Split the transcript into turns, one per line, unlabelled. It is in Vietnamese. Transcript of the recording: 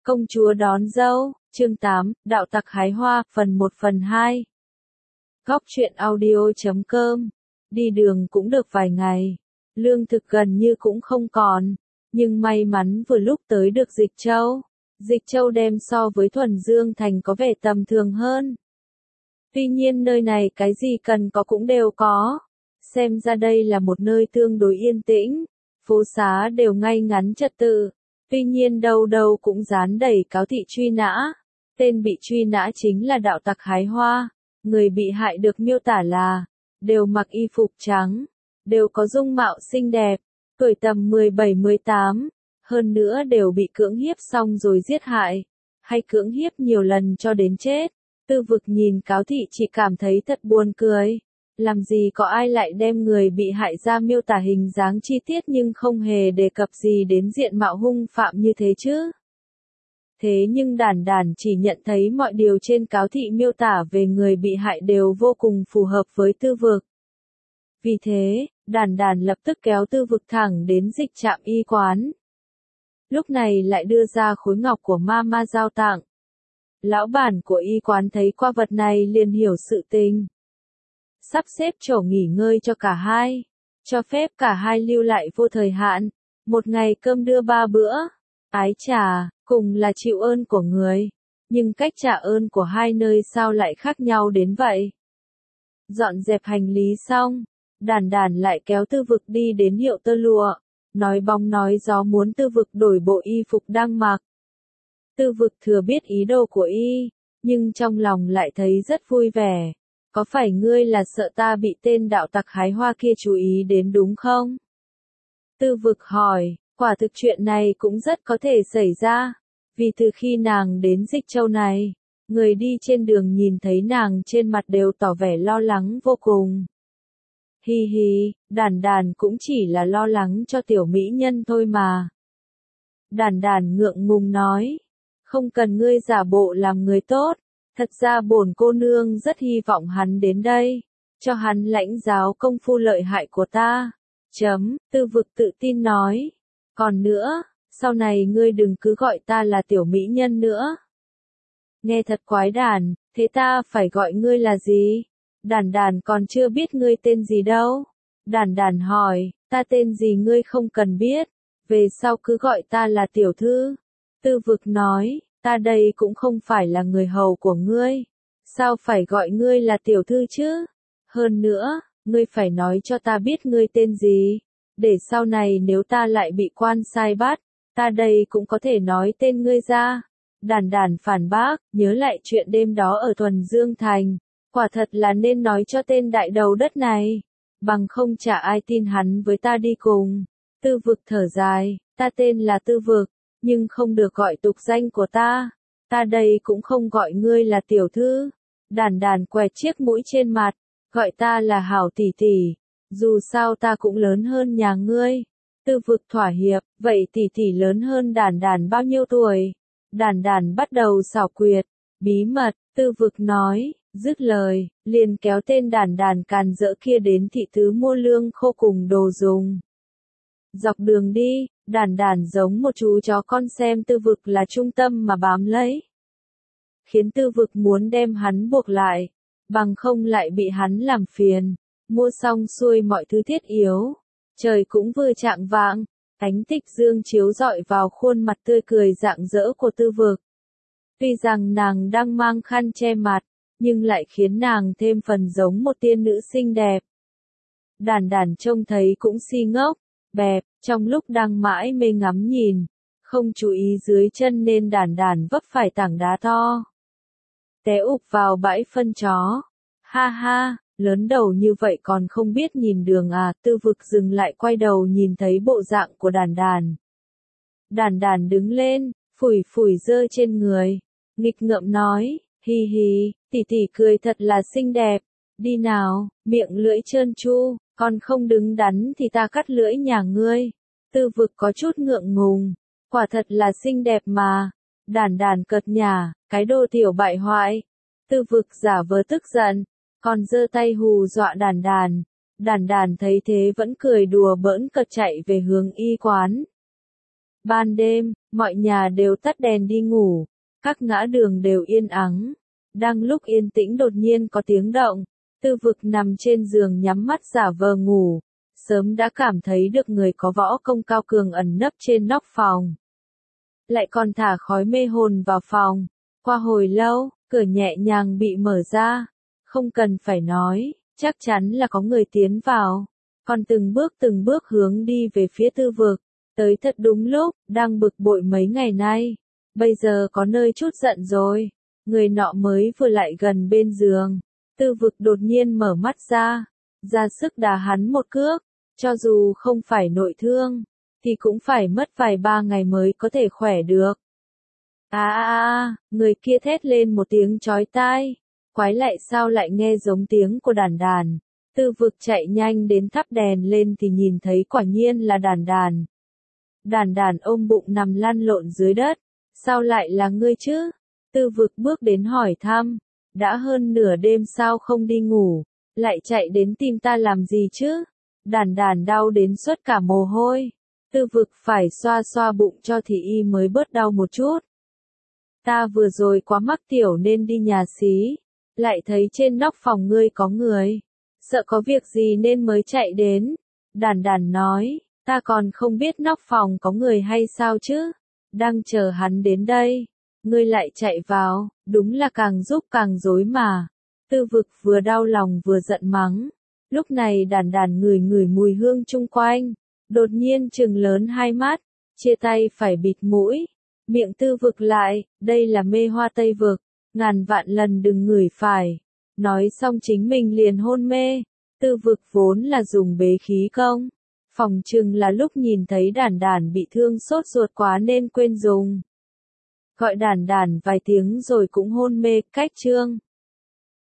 Công chúa đón dâu, chương 8, đạo tặc hái hoa, phần 1 phần 2. Góc truyện audio.com. Đi đường cũng được vài ngày. Lương thực gần như cũng không còn. Nhưng may mắn vừa lúc tới được Dịch Châu. Dịch Châu đem so với Thuần Dương Thành có vẻ tầm thường hơn. Tuy nhiên nơi này cái gì cần có cũng đều có. Xem ra đây là một nơi tương đối yên tĩnh. Phố xá đều ngay ngắn trật tự. Tuy nhiên đâu đâu cũng dán đầy cáo thị truy nã. Tên bị truy nã chính là đạo tặc hái hoa. Người bị hại được miêu tả là đều mặc y phục trắng, đều có dung mạo xinh đẹp, tuổi tầm 17-18, hơn nữa đều bị cưỡng hiếp xong rồi giết hại, hay cưỡng hiếp nhiều lần cho đến chết. Tư Vực nhìn cáo thị chỉ cảm thấy thật buồn cười. Làm gì có ai lại đem người bị hại ra miêu tả hình dáng chi tiết nhưng không hề đề cập gì đến diện mạo hung phạm như thế chứ? Thế nhưng Đản Đản chỉ nhận thấy mọi điều trên cáo thị miêu tả về người bị hại đều vô cùng phù hợp với Tư Vực. Vì thế, Đản Đản lập tức kéo Tư Vực thẳng đến Dịch Trạm y quán. Lúc này lại đưa ra khối ngọc của Mama giao tặng. Lão bản của y quán thấy qua vật này liền hiểu sự tình. Sắp xếp chỗ nghỉ ngơi cho cả hai, cho phép cả hai lưu lại vô thời hạn, một ngày cơm đưa 3 bữa. Ái chà, cùng là chịu ơn của người, nhưng cách trả ơn của hai nơi sao lại khác nhau đến vậy? Dọn dẹp hành lý xong, Đản Đản lại kéo Tư Vực đi đến hiệu tơ lụa, nói bóng nói gió muốn Tư Vực đổi bộ y phục đang mặc. Tư Vực thừa biết ý đồ của y, nhưng trong lòng lại thấy rất vui vẻ. Có phải ngươi là sợ ta bị tên đạo tặc hái hoa kia chú ý đến đúng không? Tư Vực hỏi, quả thực chuyện này cũng rất có thể xảy ra, vì từ khi nàng đến Dịch Châu này, người đi trên đường nhìn thấy nàng trên mặt đều tỏ vẻ lo lắng vô cùng. Hi hi, Đản Đản cũng chỉ là lo lắng cho tiểu mỹ nhân thôi mà. Đản Đản ngượng ngùng nói, không cần ngươi giả bộ làm người tốt. Thật ra bổn cô nương rất hy vọng hắn đến đây, cho hắn lãnh giáo công phu lợi hại của ta. Tư Vực tự tin nói. Còn nữa, sau này ngươi đừng cứ gọi ta là tiểu mỹ nhân nữa. Nghe thật quái đản, thế ta phải gọi ngươi là gì? Đản Đản còn chưa biết ngươi tên gì đâu. Đản Đản hỏi, ta tên gì ngươi không cần biết, về sau cứ gọi ta là tiểu thư. Tư Vực nói. Ta đây cũng không phải là người hầu của ngươi. Sao phải gọi ngươi là tiểu thư chứ? Hơn nữa, ngươi phải nói cho ta biết ngươi tên gì. Để sau này nếu ta lại bị quan sai bắt, ta đây cũng có thể nói tên ngươi ra. Đản Đản phản bác, nhớ lại chuyện đêm đó ở Thuần Dương Thành. Quả thật là nên nói cho tên đại đầu đất này. Bằng không chả ai tin hắn với ta đi cùng. Tư Vực thở dài, ta tên là Tư Vực. Nhưng không được gọi tục danh của ta. Ta đây cũng không gọi ngươi là tiểu thư. Đản Đản quẹt chiếc mũi trên mặt, gọi ta là hảo tỷ tỷ. Dù sao ta cũng lớn hơn nhà ngươi. Tư Vực thỏa hiệp, vậy tỷ tỷ lớn hơn Đản Đản bao nhiêu tuổi? Đản Đản bắt đầu xảo quyệt, bí mật, Tư Vực nói, dứt lời, liền kéo tên Đản Đản càn rỡ kia đến thị tứ mua lương khô cùng đồ dùng. Dọc đường đi, Đản Đản giống một chú chó con xem Tư Vực là trung tâm mà bám lấy. Khiến Tư Vực muốn đem hắn buộc lại, bằng không lại bị hắn làm phiền. Mua xong xuôi mọi thứ thiết yếu. Trời cũng vừa chạng vạng, ánh tích dương chiếu rọi vào khuôn mặt tươi cười rạng rỡ của Tư Vực. Tuy rằng nàng đang mang khăn che mặt, nhưng lại khiến nàng thêm phần giống một tiên nữ xinh đẹp. Đản Đản trông thấy cũng si ngốc, bẹp, trong lúc đang mãi mê ngắm nhìn, không chú ý dưới chân nên Đản Đản vấp phải tảng đá to. Té ụp vào bãi phân chó. Ha ha, lớn đầu như vậy còn không biết nhìn đường à? Tư Vực dừng lại quay đầu nhìn thấy bộ dạng của Đản Đản. Đản Đản đứng lên, phủi phủi dơ trên người, nghịch ngợm nói, hi hi, tỷ tỷ cười thật là xinh đẹp. Đi nào, miệng lưỡi trơn tru, còn không đứng đắn thì ta cắt lưỡi nhà ngươi. Tư Vực có chút ngượng ngùng, quả thật là xinh đẹp mà. Đản Đản cợt nhả, cái đồ tiểu bại hoại. Tư Vực giả vờ tức giận, còn giơ tay hù dọa Đản Đản. Đản Đản thấy thế vẫn cười đùa bỡn cợt chạy về hướng y quán. Ban đêm, mọi nhà đều tắt đèn đi ngủ, các ngã đường đều yên ắng. Đang lúc yên tĩnh đột nhiên có tiếng động, Tư Vực nằm trên giường nhắm mắt giả vờ ngủ, sớm đã cảm thấy được người có võ công cao cường ẩn nấp trên nóc phòng. Lại còn thả khói mê hồn vào phòng. Qua hồi lâu, cửa nhẹ nhàng bị mở ra. Không cần phải nói, chắc chắn là có người tiến vào. Còn từng bước hướng đi về phía Tư Vực. Tới thật đúng lúc, đang bực bội mấy ngày nay. Bây giờ có nơi chút giận rồi. Người nọ mới vừa lại gần bên giường. Tư Vực đột nhiên mở mắt ra sức đá hắn một cước. Cho dù không phải nội thương, thì cũng phải mất vài ba ngày mới có thể khỏe được. Người kia thét lên một tiếng chói tai. Quái lại sao lại nghe giống tiếng của đàn đàn. Tư Vực chạy nhanh đến thắp đèn lên thì nhìn thấy quả nhiên là đàn đàn. Đàn đàn ôm bụng nằm lăn lộn dưới đất. Sao lại là ngươi chứ? Tư Vực bước đến hỏi thăm. Đã hơn nửa đêm sao không đi ngủ, lại chạy đến tìm ta làm gì chứ? Đàn đàn đau đến xuất cả mồ hôi. Tư Vực phải xoa xoa bụng cho thì y mới bớt đau một chút. Ta vừa rồi quá mắc tiểu nên đi nhà xí, lại thấy trên nóc phòng ngươi có người. Sợ có việc gì nên mới chạy đến. Đàn đàn nói, ta còn không biết nóc phòng có người hay sao chứ. Đang chờ hắn đến đây. Ngươi lại chạy vào, đúng là càng giúp càng rối mà. Tư Vực vừa đau lòng vừa giận mắng. Lúc này đàn đàn ngửi mùi hương chung quanh. Đột nhiên trừng lớn hai mắt, chia tay phải bịt mũi. Miệng Tư Vực lại, đây là mê hoa Tây Vực, ngàn vạn lần đừng ngửi phải. Nói xong chính mình liền hôn mê. Tư Vực vốn là dùng bế khí công. Phòng chừng là lúc nhìn thấy đàn đàn bị thương sốt ruột quá nên quên dùng. Gọi đàn đàn vài tiếng rồi cũng hôn mê, cách chương.